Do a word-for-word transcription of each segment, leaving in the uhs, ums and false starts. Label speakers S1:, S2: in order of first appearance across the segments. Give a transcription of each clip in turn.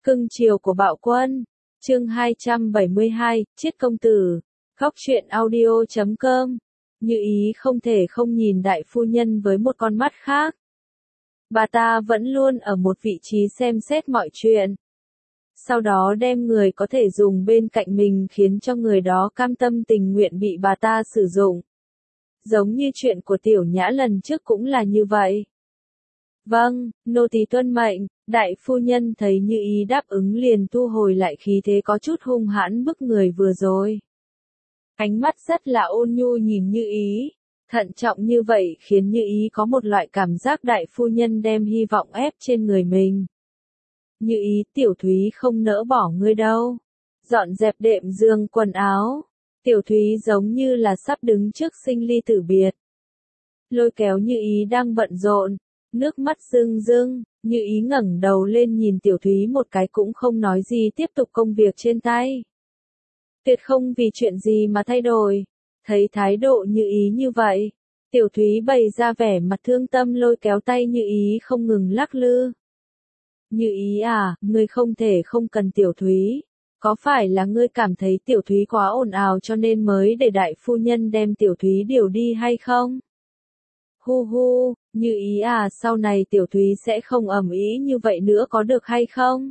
S1: Cưng chiều của Bạo Quân. Chương hai trăm bảy mươi hai, Triết công tử. Góc truyện audio chấm com. Như Ý không thể không nhìn đại phu nhân với một con mắt khác. Bà ta vẫn luôn ở một vị trí xem xét mọi chuyện. Sau đó đem người có thể dùng bên cạnh mình khiến cho người đó cam tâm tình nguyện bị bà ta sử dụng. Giống như chuyện của Tiểu Nhã lần trước cũng là như vậy. Vâng, nô tỳ tuân mệnh. Đại phu nhân thấy Như Ý đáp ứng liền thu hồi lại khí thế có chút hung hãn bức người vừa rồi. Ánh mắt rất là ôn nhu nhìn Như Ý, thận trọng như vậy khiến Như Ý có một loại cảm giác đại phu nhân đem hy vọng ép trên người mình. Như Ý, Tiểu Thúy không nỡ bỏ ngươi đâu. Dọn dẹp đệm giường quần áo. Tiểu Thúy giống như là sắp đứng trước sinh ly tử biệt. Lôi kéo Như Ý đang bận rộn, nước mắt rưng rưng. Như Ý ngẩng đầu lên nhìn Tiểu Thúy một cái cũng không nói gì tiếp tục công việc trên tay. Tuyệt không vì chuyện gì mà thay đổi. Thấy thái độ Như Ý như vậy, Tiểu Thúy bày ra vẻ mặt thương tâm lôi kéo tay Như Ý không ngừng lắc lư. Như Ý à, ngươi không thể không cần Tiểu Thúy. Có phải là ngươi cảm thấy Tiểu Thúy quá ồn ào cho nên mới để đại phu nhân đem Tiểu Thúy điều đi hay không? Hu hu, Như Ý à, sau này Tiểu Thúy sẽ không ầm ĩ như vậy nữa có được hay không?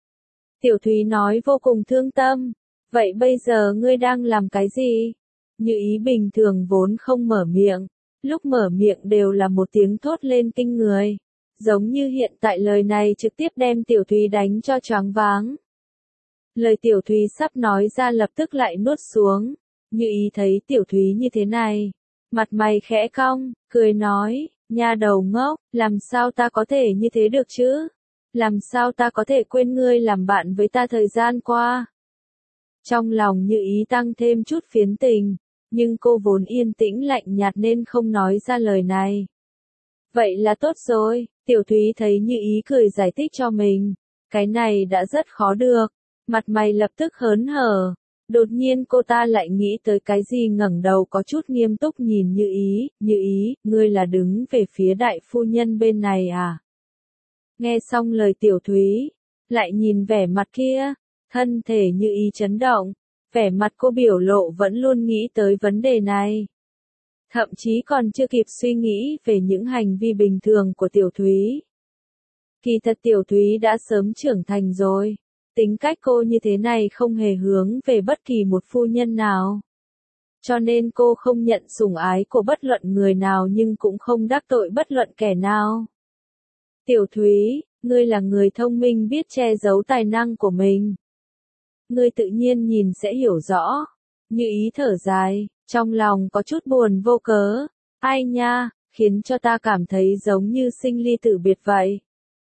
S1: Tiểu Thúy nói vô cùng thương tâm. Vậy bây giờ ngươi đang làm cái gì? Như Ý bình thường vốn không mở miệng, lúc mở miệng đều là một tiếng thốt lên kinh người. Giống như hiện tại lời này trực tiếp đem Tiểu Thúy đánh cho choáng váng. Lời Tiểu Thúy sắp nói ra lập tức lại nuốt xuống. Như Ý thấy Tiểu Thúy như thế này, mặt mày khẽ cong, cười nói, nha đầu ngốc, làm sao ta có thể như thế được chứ? Làm sao ta có thể quên ngươi làm bạn với ta thời gian qua? Trong lòng Như Ý tăng thêm chút phiến tình, nhưng cô vốn yên tĩnh lạnh nhạt nên không nói ra lời này. Vậy là tốt rồi, Tiểu Thúy thấy Như Ý cười giải thích cho mình, cái này đã rất khó được, mặt mày lập tức hớn hở. Đột nhiên cô ta lại nghĩ tới cái gì ngẩng đầu có chút nghiêm túc nhìn Như Ý, Như Ý, ngươi là đứng về phía đại phu nhân bên này à? Nghe xong lời Tiểu Thúy, lại nhìn vẻ mặt kia, thân thể Như Ý chấn động, vẻ mặt cô biểu lộ vẫn luôn nghĩ tới vấn đề này. Thậm chí còn chưa kịp suy nghĩ về những hành vi bình thường của Tiểu Thúy. Kỳ thật Tiểu Thúy đã sớm trưởng thành rồi. Tính cách cô như thế này không hề hướng về bất kỳ một phu nhân nào. Cho nên cô không nhận sủng ái của bất luận người nào nhưng cũng không đắc tội bất luận kẻ nào. Tiểu Thúy, ngươi là người thông minh biết che giấu tài năng của mình. Ngươi tự nhiên nhìn sẽ hiểu rõ. Như Ý thở dài, trong lòng có chút buồn vô cớ. Ai nha, khiến cho ta cảm thấy giống như sinh ly tử biệt vậy.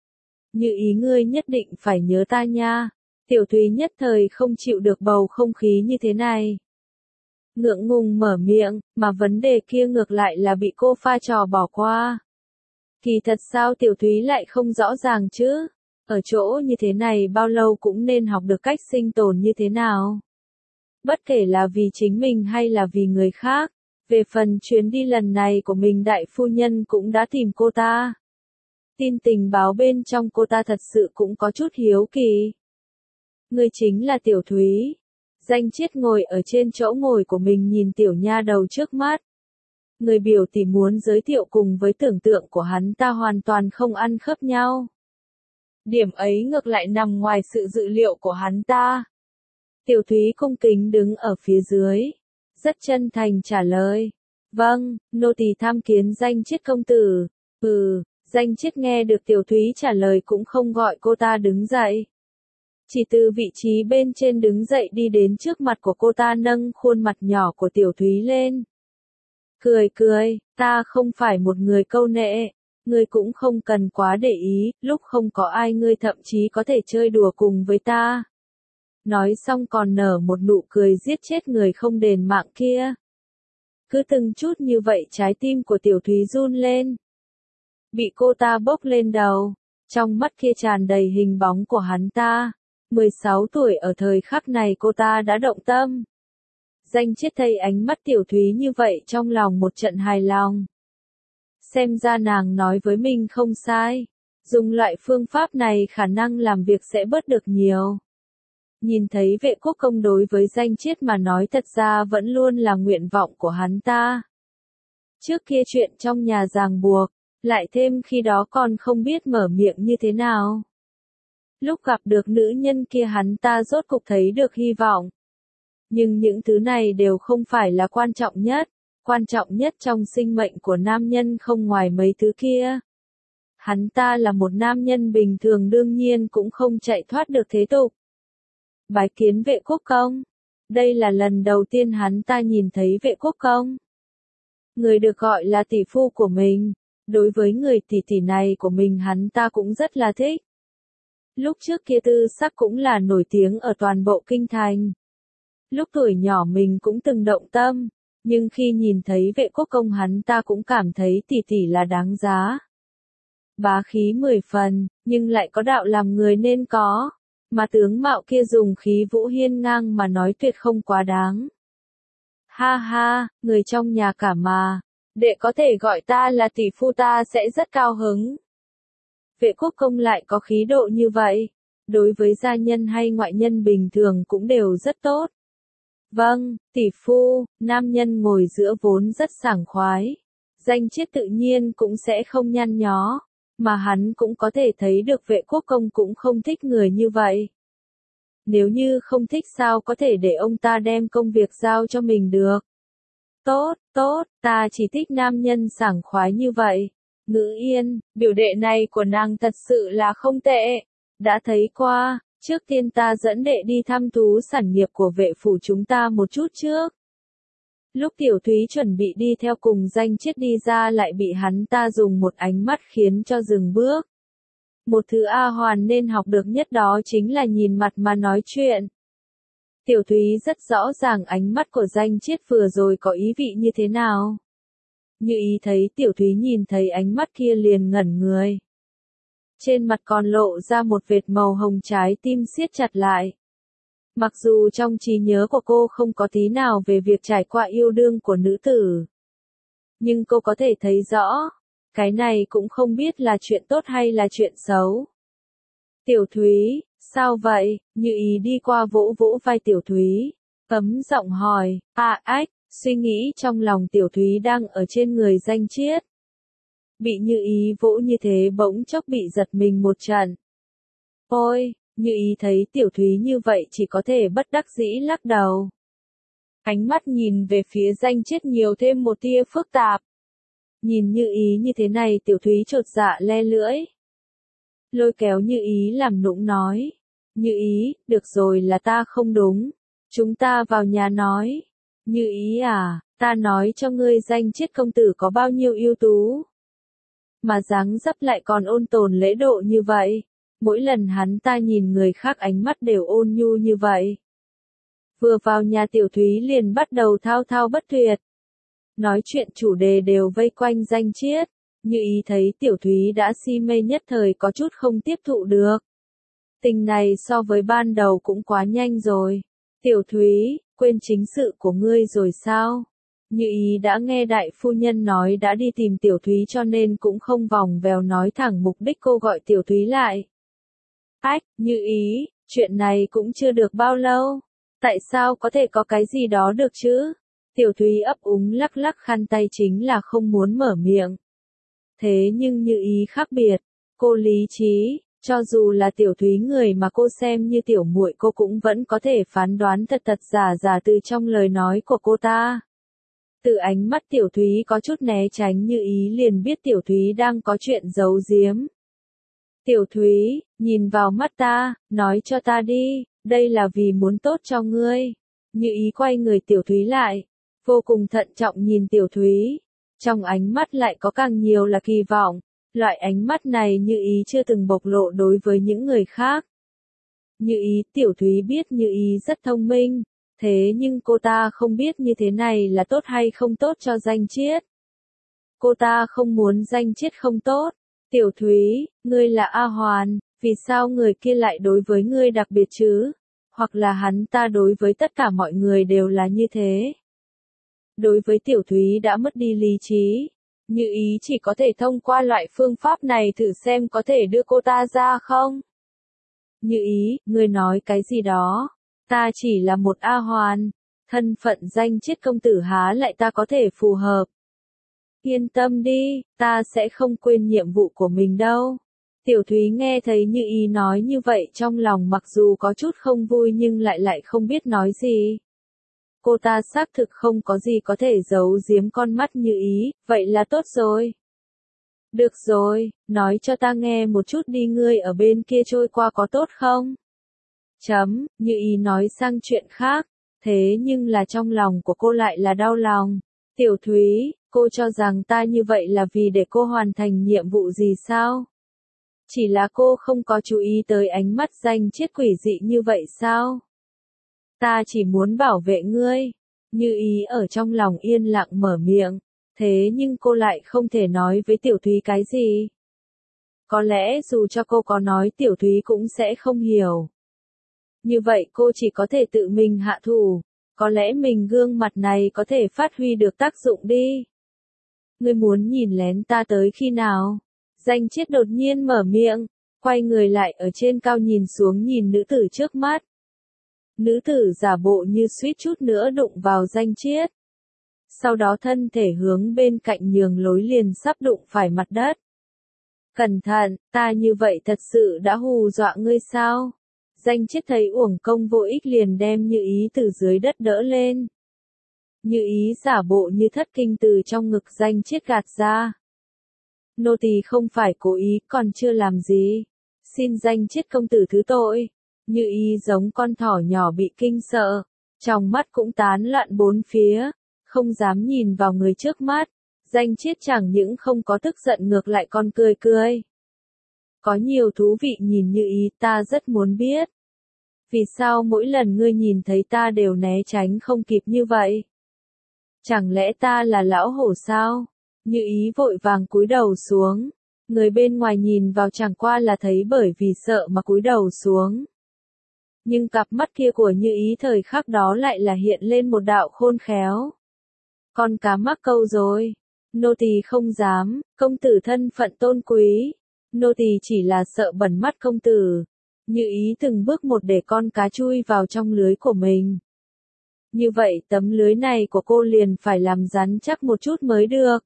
S1: Như Ý ngươi nhất định phải nhớ ta nha. Tiểu Thúy nhất thời không chịu được bầu không khí như thế này. Ngượng ngùng mở miệng, mà vấn đề kia ngược lại là bị cô pha trò bỏ qua. Kỳ thật sao Tiểu Thúy lại không rõ ràng chứ? Ở chỗ như thế này bao lâu cũng nên học được cách sinh tồn như thế nào. Bất kể là vì chính mình hay là vì người khác. Về phần chuyến đi lần này của mình đại phu nhân cũng đã tìm cô ta. Tin tình báo bên trong cô ta thật sự cũng có chút hiếu kỳ. Ngươi chính là Tiểu Thúy. Danh Chiết ngồi ở trên chỗ ngồi của mình nhìn tiểu nha đầu trước mắt. Người biểu tỷ muốn giới thiệu cùng với tưởng tượng của hắn ta hoàn toàn không ăn khớp nhau. Điểm ấy ngược lại nằm ngoài sự dự liệu của hắn ta. Tiểu Thúy cung kính đứng ở phía dưới. Rất chân thành trả lời. Vâng, nô tỳ tham kiến Danh Chiết công tử. Ừ, Danh Chiết nghe được Tiểu Thúy trả lời cũng không gọi cô ta đứng dậy. Chỉ từ vị trí bên trên đứng dậy đi đến trước mặt của cô ta nâng khuôn mặt nhỏ của Tiểu Thúy lên. Cười cười, ta không phải một người câu nệ, ngươi cũng không cần quá để ý, lúc không có ai ngươi thậm chí có thể chơi đùa cùng với ta. Nói xong còn nở một nụ cười giết chết người không đền mạng kia. Cứ từng chút như vậy trái tim của Tiểu Thúy run lên. Bị cô ta bốc lên đầu, trong mắt kia tràn đầy hình bóng của hắn ta. mười sáu tuổi ở thời khắc này cô ta đã động tâm. Danh Chiết thấy ánh mắt Tiểu Thúy như vậy trong lòng một trận hài lòng. Xem ra nàng nói với mình không sai. Dùng loại phương pháp này khả năng làm việc sẽ bớt được nhiều. Nhìn thấy Vệ Quốc Công đối với Danh Chiết mà nói thật ra vẫn luôn là nguyện vọng của hắn ta. Trước kia chuyện trong nhà ràng buộc, lại thêm khi đó còn không biết mở miệng như thế nào. Lúc gặp được nữ nhân kia hắn ta rốt cục thấy được hy vọng. Nhưng những thứ này đều không phải là quan trọng nhất, quan trọng nhất trong sinh mệnh của nam nhân không ngoài mấy thứ kia. Hắn ta là một nam nhân bình thường đương nhiên cũng không chạy thoát được thế tục. Bái kiến Vệ Quốc Công. Đây là lần đầu tiên hắn ta nhìn thấy Vệ Quốc Công. Người được gọi là tỷ phu của mình, đối với người tỷ tỷ này của mình hắn ta cũng rất là thích. Lúc trước kia Tư Sắc cũng là nổi tiếng ở toàn bộ kinh thành. Lúc tuổi nhỏ mình cũng từng động tâm, nhưng khi nhìn thấy Vệ Quốc Công hắn ta cũng cảm thấy tỷ tỷ là đáng giá. Bá khí mười phần, nhưng lại có đạo làm người nên có, mà tướng mạo kia dùng khí vũ hiên ngang mà nói tuyệt không quá đáng. Ha ha, người trong nhà cả mà, đệ có thể gọi ta là tỷ phu ta sẽ rất cao hứng. Vệ Quốc Công lại có khí độ như vậy, đối với gia nhân hay ngoại nhân bình thường cũng đều rất tốt. Vâng, tỷ phu, nam nhân ngồi giữa vốn rất sảng khoái. Danh Chiết tự nhiên cũng sẽ không nhăn nhó, mà hắn cũng có thể thấy được Vệ Quốc Công cũng không thích người như vậy. Nếu như không thích sao có thể để ông ta đem công việc giao cho mình được. Tốt, tốt, ta chỉ thích nam nhân sảng khoái như vậy. Ngữ Yên, biểu đệ này của nàng thật sự là không tệ. Đã thấy qua, trước tiên ta dẫn đệ đi thăm thú sản nghiệp của vệ phủ chúng ta một chút trước. Lúc Tiểu Thúy chuẩn bị đi theo cùng Danh Chiết đi ra lại bị hắn ta dùng một ánh mắt khiến cho dừng bước. Một thứ A Hoàn nên học được nhất đó chính là nhìn mặt mà nói chuyện. Tiểu Thúy rất rõ ràng ánh mắt của Danh Chiết vừa rồi có ý vị như thế nào. Như Ý thấy Tiểu Thúy nhìn thấy ánh mắt kia liền ngẩn người. Trên mặt còn lộ ra một vệt màu hồng, trái tim siết chặt lại. Mặc dù trong trí nhớ của cô không có tí nào về việc trải qua yêu đương của nữ tử. Nhưng cô có thể thấy rõ, cái này cũng không biết là chuyện tốt hay là chuyện xấu. Tiểu Thúy, sao vậy? Như Ý đi qua vỗ vỗ vai Tiểu Thúy, ấm giọng hỏi, à ách, suy nghĩ trong lòng Tiểu Thúy đang ở trên người Danh Chiết. Bị Như Ý vỗ như thế bỗng chốc bị giật mình một trận. Ôi, Như Ý thấy Tiểu Thúy như vậy chỉ có thể bất đắc dĩ lắc đầu. Ánh mắt nhìn về phía Danh Chiết nhiều thêm một tia phức tạp. Nhìn Như Ý như thế này Tiểu Thúy chột dạ le lưỡi. Lôi kéo Như Ý làm nũng nói. Như Ý, được rồi là ta không đúng. Chúng ta vào nhà nói. Như Ý à, ta nói cho ngươi Danh Chiết công tử có bao nhiêu ưu tú. Mà dáng dấp lại còn ôn tồn lễ độ như vậy. Mỗi lần hắn ta nhìn người khác ánh mắt đều ôn nhu như vậy. Vừa vào nhà Tiểu Thúy liền bắt đầu thao thao bất tuyệt. Nói chuyện chủ đề đều vây quanh Danh Chiết. Như Ý thấy Tiểu Thúy đã si mê nhất thời có chút không tiếp thụ được. Tình này so với ban đầu cũng quá nhanh rồi. Tiểu Thúy, quên chính sự của ngươi rồi sao? Như Ý đã nghe đại phu nhân nói đã đi tìm Tiểu Thúy cho nên cũng không vòng vèo nói thẳng mục đích cô gọi Tiểu Thúy lại. Ách, Như Ý, chuyện này cũng chưa được bao lâu. Tại sao có thể có cái gì đó được chứ? Tiểu Thúy ấp úng lắc lắc khăn tay chính là không muốn mở miệng. Thế nhưng Như Ý khác biệt, cô lý trí, cho dù là Tiểu Thúy người mà cô xem như tiểu muội cô cũng vẫn có thể phán đoán thật thật giả giả từ trong lời nói của cô ta. Từ ánh mắt Tiểu Thúy có chút né tránh Như Ý liền biết Tiểu Thúy đang có chuyện giấu giếm. Tiểu Thúy, nhìn vào mắt ta, nói cho ta đi, đây là vì muốn tốt cho ngươi. Như Ý quay người Tiểu Thúy lại, vô cùng thận trọng nhìn Tiểu Thúy. Trong ánh mắt lại có càng nhiều là kỳ vọng, loại ánh mắt này Như Ý chưa từng bộc lộ đối với những người khác. Như Ý, Tiểu Thúy biết Như Ý rất thông minh, thế nhưng cô ta không biết như thế này là tốt hay không tốt cho Danh Chiết. Cô ta không muốn Danh Chiết không tốt. Tiểu Thúy, ngươi là A Hoàn, vì sao người kia lại đối với ngươi đặc biệt chứ? Hoặc là hắn ta đối với tất cả mọi người đều là như thế? Đối với Tiểu Thúy đã mất đi lý trí, Như ý chỉ có thể thông qua loại phương pháp này thử xem có thể đưa cô ta ra không? Như ý, ngươi nói cái gì đó? Ta chỉ là một A hoàn. Thân phận danh chiết công tử há lại ta có thể phù hợp. Yên tâm đi, ta sẽ không quên nhiệm vụ của mình đâu. Tiểu Thúy nghe thấy Như ý nói như vậy trong lòng mặc dù có chút không vui nhưng lại lại không biết nói gì. Cô ta xác thực không có gì có thể giấu giếm con mắt Như ý, vậy là tốt rồi. Được rồi, nói cho ta nghe một chút đi, ngươi ở bên kia trôi qua có tốt không? Chấm, Như ý nói sang chuyện khác, thế nhưng là trong lòng của cô lại là đau lòng. Tiểu Thúy, cô cho rằng ta như vậy là vì để cô hoàn thành nhiệm vụ gì sao? Chỉ là cô không có chú ý tới ánh mắt danh chiết quỷ dị như vậy sao? Ta chỉ muốn bảo vệ ngươi. Như ý ở trong lòng yên lặng mở miệng, thế nhưng cô lại không thể nói với Tiểu Thúy cái gì. Có lẽ dù cho cô có nói Tiểu Thúy cũng sẽ không hiểu. Như vậy cô chỉ có thể tự mình hạ thủ, có lẽ mình gương mặt này có thể phát huy được tác dụng đi. Ngươi muốn nhìn lén ta tới khi nào? Danh chiết đột nhiên mở miệng, quay người lại ở trên cao nhìn xuống nhìn nữ tử trước mắt. Nữ tử giả bộ như suýt chút nữa đụng vào danh chiết. Sau đó thân thể hướng bên cạnh nhường lối liền sắp đụng phải mặt đất. Cẩn thận, ta như vậy thật sự đã hù dọa ngươi sao? Danh chiết thấy uổng công vô ích liền đem Như ý từ dưới đất đỡ lên. Như ý giả bộ như thất kinh từ trong ngực danh chiết gạt ra. Nô tỳ không phải cố ý, còn chưa làm gì. Xin danh chiết công tử thứ tội. Như ý giống con thỏ nhỏ bị kinh sợ, trong mắt cũng tán loạn bốn phía, không dám nhìn vào người trước mắt. Danh chiết chẳng những không có tức giận ngược lại còn cười cười. Có nhiều thú vị nhìn Như ý, ta rất muốn biết. Vì sao mỗi lần ngươi nhìn thấy ta đều né tránh không kịp như vậy? Chẳng lẽ ta là lão hổ sao? Như ý vội vàng cúi đầu xuống. Người bên ngoài nhìn vào chẳng qua là thấy bởi vì sợ mà cúi đầu xuống. Nhưng cặp mắt kia của Như ý thời khắc đó lại là hiện lên một đạo khôn khéo. Con cá mắc câu rồi. Nô tỳ không dám, công tử thân phận tôn quý. Nô tỳ chỉ là sợ bẩn mắt công tử. Như ý từng bước một để con cá chui vào trong lưới của mình. Như vậy tấm lưới này của cô liền phải làm rắn chắc một chút mới được.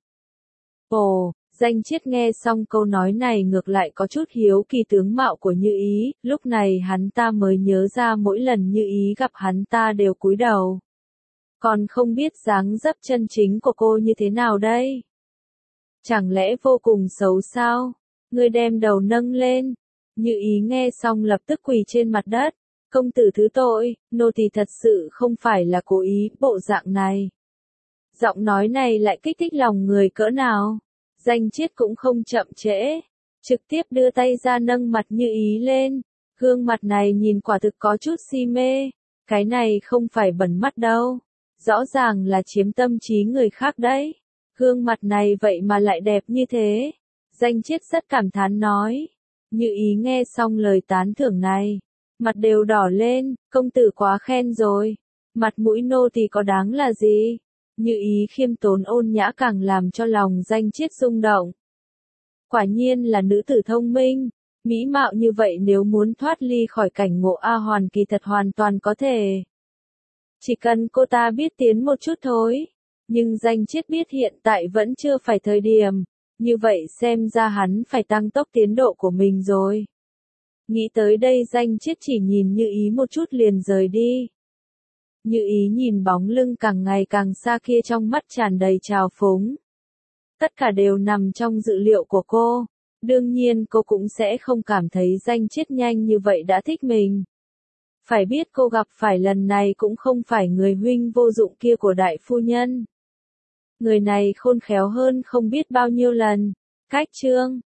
S1: Ồ, danh chiết nghe xong câu nói này ngược lại có chút hiếu kỳ tướng mạo của Như ý, lúc này hắn ta mới nhớ ra mỗi lần Như ý gặp hắn ta đều cúi đầu. Còn không biết dáng dấp chân chính của cô như thế nào đây? Chẳng lẽ vô cùng xấu sao? Ngươi đem đầu nâng lên. Như ý nghe xong lập tức quỳ trên mặt đất. Công tử thứ tội, nô tỳ thật sự không phải là cố ý, bộ dạng này. Giọng nói này lại kích thích lòng người cỡ nào. Danh chiết cũng không chậm trễ, trực tiếp đưa tay ra nâng mặt Như ý lên. Gương mặt này nhìn quả thực có chút si mê. Cái này không phải bẩn mắt đâu. Rõ ràng là chiếm tâm trí người khác đấy. Gương mặt này vậy mà lại đẹp như thế. Danh chiết rất cảm thán nói. Như ý nghe xong lời tán thưởng này. Mặt đều đỏ lên, công tử quá khen rồi. Mặt mũi nô tỳ có đáng là gì? Như ý khiêm tốn ôn nhã càng làm cho lòng danh chiết rung động. Quả nhiên là nữ tử thông minh, mỹ mạo như vậy nếu muốn thoát ly khỏi cảnh ngộ A hoàn kỳ thật hoàn toàn có thể. Chỉ cần cô ta biết tiến một chút thôi. Nhưng danh chiết biết hiện tại vẫn chưa phải thời điểm. Như vậy xem ra hắn phải tăng tốc tiến độ của mình rồi. Nghĩ tới đây danh chiết chỉ nhìn Như ý một chút liền rời đi. Như ý nhìn bóng lưng càng ngày càng xa kia trong mắt tràn đầy trào phúng. Tất cả đều nằm trong dự liệu của cô. Đương nhiên cô cũng sẽ không cảm thấy danh chiết nhanh như vậy đã thích mình. Phải biết cô gặp phải lần này cũng không phải người huynh vô dụng kia của đại phu nhân. Người này khôn khéo hơn không biết bao nhiêu lần. Cách chương